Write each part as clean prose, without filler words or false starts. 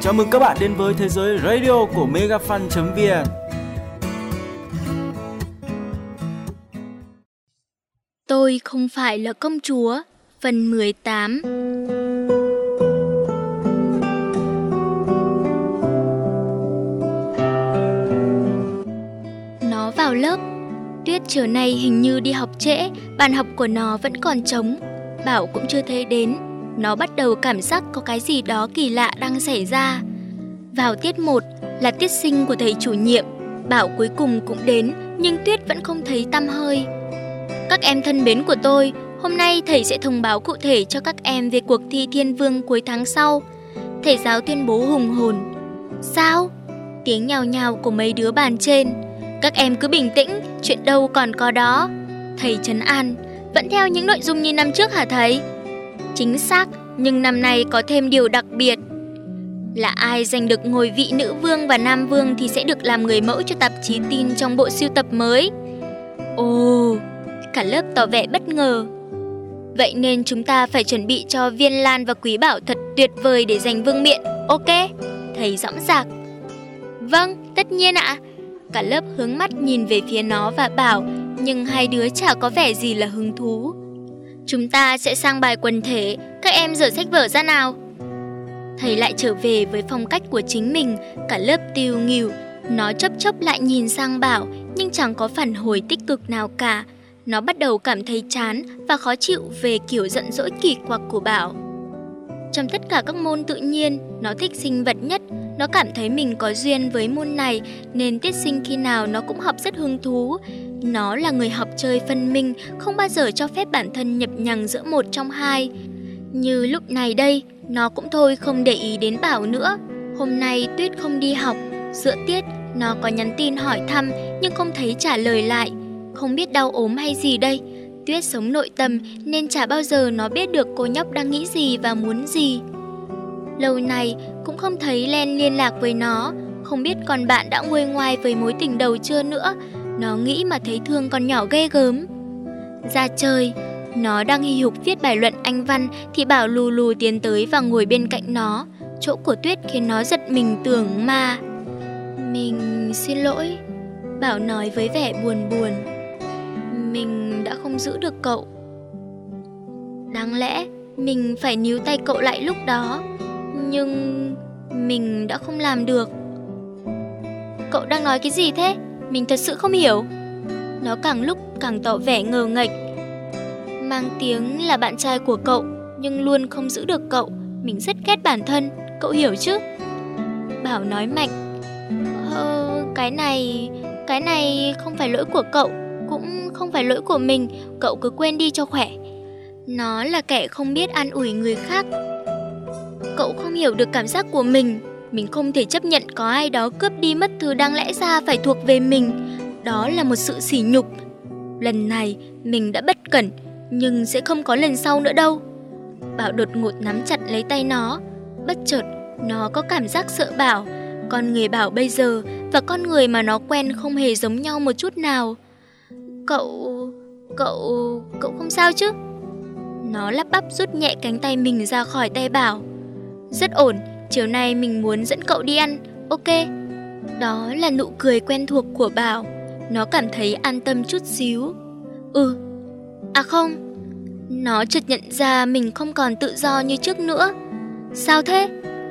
Chào mừng các bạn đến với thế giới radio của megafan.vn. Tôi không phải là công chúa, phần 18. Nó vào lớp. Tuyết chiều nay hình như đi học trễ, bàn học của nó vẫn còn trống. Bảo cũng chưa thấy đến. Nó bắt đầu cảm giác có cái gì đó kỳ lạ đang xảy ra. Vào tiết 1 là tiết sinh của thầy chủ nhiệm. Bảo cuối cùng cũng đến, nhưng Tuyết vẫn không thấy tăm hơi. Các em thân mến của tôi, hôm nay thầy sẽ thông báo cụ thể cho các em về cuộc thi Thiên Vương cuối tháng sau. Thầy giáo tuyên bố hùng hồn. Sao? Tiếng nhào nhào của mấy đứa bàn trên. Các em cứ bình tĩnh, chuyện đâu còn có đó. Thầy trấn an. Vẫn theo những nội dung như năm trước hả thầy? Chính xác, nhưng năm nay có thêm điều đặc biệt. Là ai giành được ngôi vị nữ vương và nam vương thì sẽ được làm người mẫu cho tạp chí tin trong bộ sưu tập mới. Ồ, cả lớp tỏ vẻ bất ngờ. Vậy nên chúng ta phải chuẩn bị cho Viên Lan và Quý Bảo thật tuyệt vời để giành vương miện, ok? Thầy dõng dạc. Vâng, tất nhiên ạ. Cả lớp hướng mắt nhìn về phía nó và Bảo, nhưng hai đứa chả có vẻ gì là hứng thú. Chúng ta sẽ sang bài quần thể, các em dở sách vở ra nào. Thầy lại trở về với phong cách của chính mình, cả lớp tiêu nghỉu. Nó chốc chốc lại nhìn sang Bảo, nhưng chẳng có phản hồi tích cực nào cả. Nó bắt đầu cảm thấy chán và khó chịu về kiểu giận dỗi kỳ quặc của Bảo. Trong tất cả các môn tự nhiên, nó thích sinh vật nhất. Nó cảm thấy mình có duyên với môn này, nên tiết sinh khi nào nó cũng học rất hứng thú. Nó là người học chơi phân minh, không bao giờ cho phép bản thân nhập nhằng giữa một trong hai. Như lúc này đây, nó cũng thôi không để ý đến Bảo nữa. Hôm nay Tuyết không đi học. Giữa tiết, nó có nhắn tin hỏi thăm nhưng không thấy trả lời lại. Không biết đau ốm hay gì đây. Tuyết sống nội tâm nên chả bao giờ nó biết được cô nhóc đang nghĩ gì và muốn gì. Lâu nay cũng không thấy Len liên lạc với nó. Không biết con bạn đã nguôi ngoai với mối tình đầu chưa nữa. Nó nghĩ mà thấy thương con nhỏ ghê gớm. Ra chơi, nó đang hì hục viết bài luận Anh văn thì Bảo lù lù tiến tới và ngồi bên cạnh nó. Chỗ của Tuyết khiến nó giật mình tưởng mà. Mình xin lỗi, Bảo nói với vẻ buồn buồn. Mình đã không giữ được cậu. Đáng lẽ mình phải níu tay cậu lại lúc đó, nhưng mình đã không làm được. Cậu đang nói cái gì thế? Mình thật sự không hiểu. Nó càng lúc càng tỏ vẻ ngờ nghệch. Mang tiếng là bạn trai của cậu, nhưng luôn không giữ được cậu. Mình rất ghét bản thân, cậu hiểu chứ? Bảo nói mạnh. Cái này không phải lỗi của cậu, cũng không phải lỗi của mình. Cậu cứ quên đi cho khỏe. Nó là kẻ không biết an ủi người khác. Cậu không hiểu được cảm giác của mình. Mình không thể chấp nhận có ai đó cướp đi mất thứ đáng lẽ ra phải thuộc về mình. Đó là một sự sỉ nhục. Lần này mình đã bất cẩn, nhưng sẽ không có lần sau nữa đâu. Bảo đột ngột nắm chặt lấy tay nó. Bất chợt nó có cảm giác sợ Bảo. Con người Bảo bây giờ và con người mà nó quen không hề giống nhau một chút nào. Cậu không sao chứ? Nó lắp bắp rút nhẹ cánh tay mình ra khỏi tay Bảo. Rất ổn, chiều nay mình muốn dẫn cậu đi ăn, ok? Đó là nụ cười quen thuộc của Bảo. Nó cảm thấy an tâm chút xíu. À không. Nó chợt nhận ra mình không còn tự do như trước nữa. Sao thế?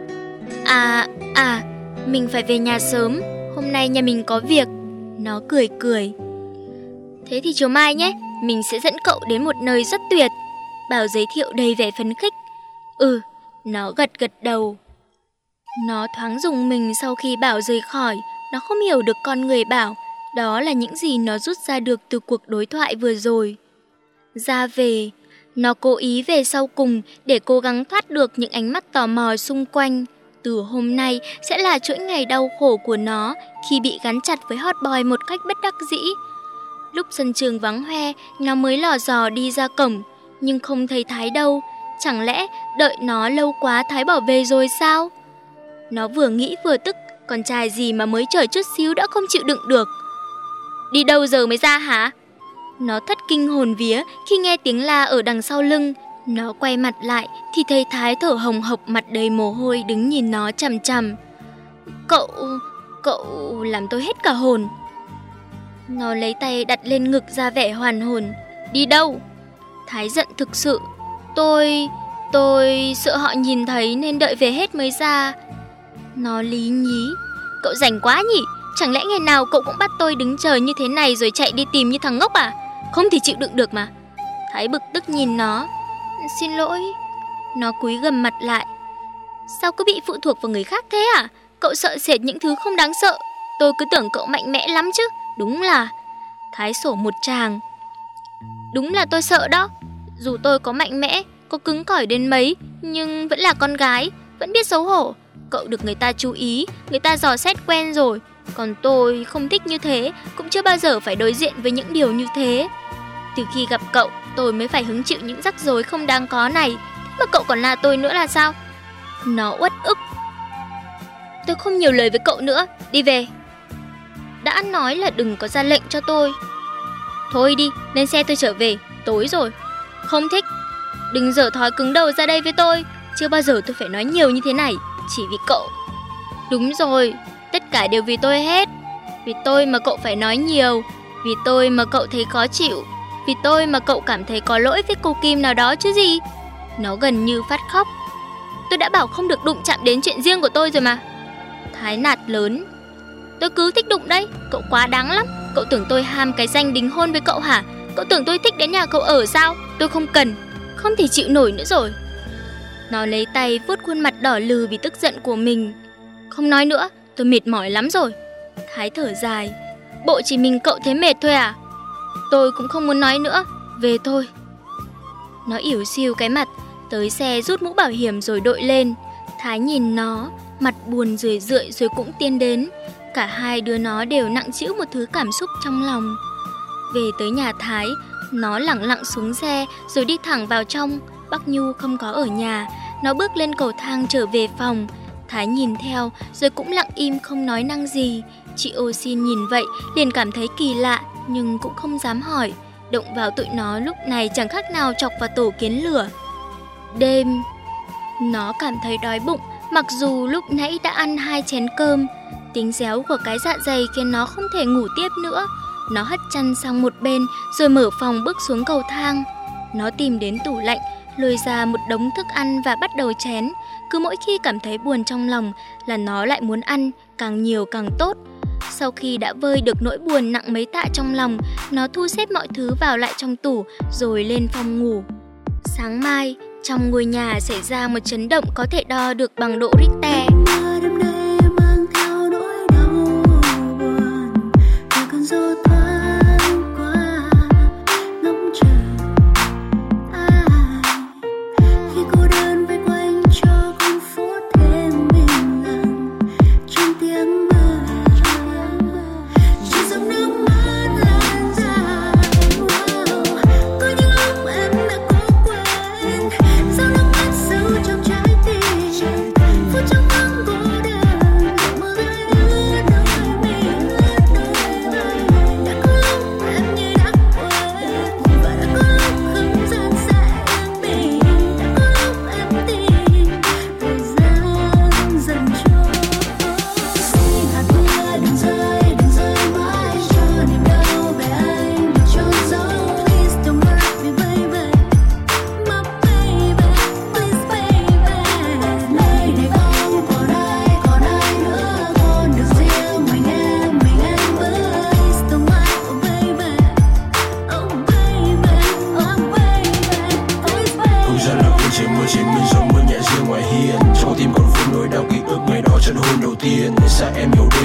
Mình phải về nhà sớm. Hôm nay nhà mình có việc. Nó cười cười. Thế thì chiều mai nhé, mình sẽ dẫn cậu đến một nơi rất tuyệt. Bảo giới thiệu đầy vẻ phấn khích. Nó gật đầu. Nó thoáng rùng mình sau khi Bảo rời khỏi. Nó không hiểu được con người Bảo. Đó là những gì nó rút ra được từ cuộc đối thoại vừa rồi. Ra về, nó cố ý về sau cùng để cố gắng thoát được những ánh mắt tò mò xung quanh. Từ hôm nay sẽ là chuỗi ngày đau khổ của nó khi bị gắn chặt với hot boy một cách bất đắc dĩ. Lúc sân trường vắng hoe, nó mới lò dò đi ra cổng, nhưng không thấy Thái đâu. Chẳng lẽ đợi nó lâu quá Thái bỏ về rồi sao? Nó vừa nghĩ vừa tức, con trai gì mà mới chở chút xíu đã không chịu đựng được. Đi đâu giờ mới ra hả? Nó thất kinh hồn vía khi nghe tiếng la ở đằng sau lưng. Nó quay mặt lại thì thấy Thái thở hồng hộc, mặt đầy mồ hôi, đứng nhìn nó chằm chằm. Cậu làm tôi hết cả hồn. Nó lấy tay đặt lên ngực ra vẻ hoàn hồn. Đi đâu? Thái giận thực sự. Tôi sợ họ nhìn thấy nên đợi về hết mới ra. Nó lý nhí. Cậu rảnh quá nhỉ? Chẳng lẽ ngày nào cậu cũng bắt tôi đứng chờ như thế này rồi chạy đi tìm như thằng ngốc à? Không thể chịu đựng được mà. Thái bực tức nhìn nó. Xin lỗi. Nó cúi gằm mặt lại. Sao cứ bị phụ thuộc vào người khác thế à? Cậu sợ sệt những thứ không đáng sợ. Tôi cứ tưởng cậu mạnh mẽ lắm chứ. Đúng là... Thái sổ một tràng. Đúng là tôi sợ đó. Dù tôi có mạnh mẽ, có cứng cỏi đến mấy, nhưng vẫn là con gái, vẫn biết xấu hổ. Cậu được người ta chú ý, người ta dò xét quen rồi. Còn tôi không thích như thế, cũng chưa bao giờ phải đối diện với những điều như thế. Từ khi gặp cậu, tôi mới phải hứng chịu những rắc rối không đáng có này. Thế mà cậu còn la tôi nữa là sao? Nó uất ức. Tôi không nhiều lời với cậu nữa, đi về. Đã nói là đừng có ra lệnh cho tôi. Thôi đi, lên xe tôi trở về, tối rồi. Không thích. Đừng dở thói cứng đầu ra đây với tôi. Chưa bao giờ tôi phải nói nhiều như thế này, chỉ vì cậu. Đúng rồi, tất cả đều vì tôi hết. Vì tôi mà cậu phải nói nhiều. Vì tôi mà cậu thấy khó chịu. Vì tôi mà cậu cảm thấy có lỗi với cô Kim nào đó chứ gì. Nó gần như phát khóc. Tôi đã bảo không được đụng chạm đến chuyện riêng của tôi rồi mà. Thái nạt lớn. Tôi cứ thích đụng đấy, cậu quá đáng lắm. Cậu tưởng tôi ham cái danh đính hôn với cậu hả? Cậu tưởng tôi thích đến nhà cậu ở sao? Tôi không cần, không thể chịu nổi nữa rồi. Nó lấy tay vuốt khuôn mặt đỏ lừ vì tức giận của mình. Không nói nữa, tôi mệt mỏi lắm rồi. Thái thở dài. Bộ chỉ mình cậu thấy mệt thôi à? Tôi cũng không muốn nói nữa, về thôi. Nó ỉu xìu cái mặt, tới xe rút mũ bảo hiểm rồi đội lên. Thái nhìn nó, mặt buồn rười rượi rồi cũng tiến đến. Cả hai đứa nó đều nặng trĩu một thứ cảm xúc trong lòng. Về tới nhà Thái, nó lẳng lặng xuống xe rồi đi thẳng vào trong. Bác Nhu không có ở nhà. Nó bước lên cầu thang trở về phòng. Thái nhìn theo rồi cũng lặng im không nói năng gì. Chị Ô Xin nhìn vậy liền cảm thấy kỳ lạ nhưng cũng không dám hỏi. Động vào tụi nó lúc này chẳng khác nào chọc vào tổ kiến lửa. Đêm, nó cảm thấy đói bụng mặc dù lúc nãy đã ăn 2 chén cơm. Tiếng réo của cái dạ dày khiến nó không thể ngủ tiếp nữa. Nó hất chân sang một bên rồi mở phòng bước xuống cầu thang. Nó tìm đến tủ lạnh, lôi ra một đống thức ăn và bắt đầu chén. Cứ mỗi khi cảm thấy buồn trong lòng là nó lại muốn ăn, càng nhiều càng tốt. Sau khi đã vơi được nỗi buồn nặng mấy tạ trong lòng, nó thu xếp mọi thứ vào lại trong tủ rồi lên phòng ngủ. Sáng mai, trong ngôi nhà xảy ra một chấn động có thể đo được bằng độ Richter.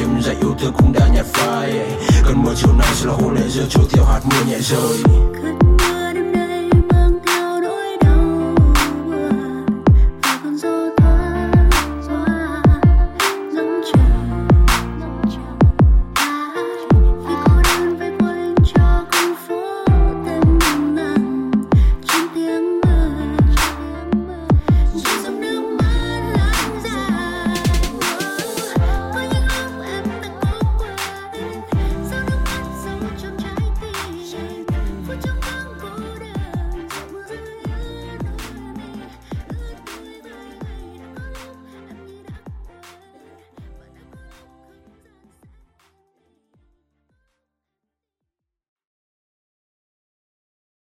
Cơn mưa chiều nay sẽ là hôn lệ giữa chiều theo hạt mưa nhẹ rơi.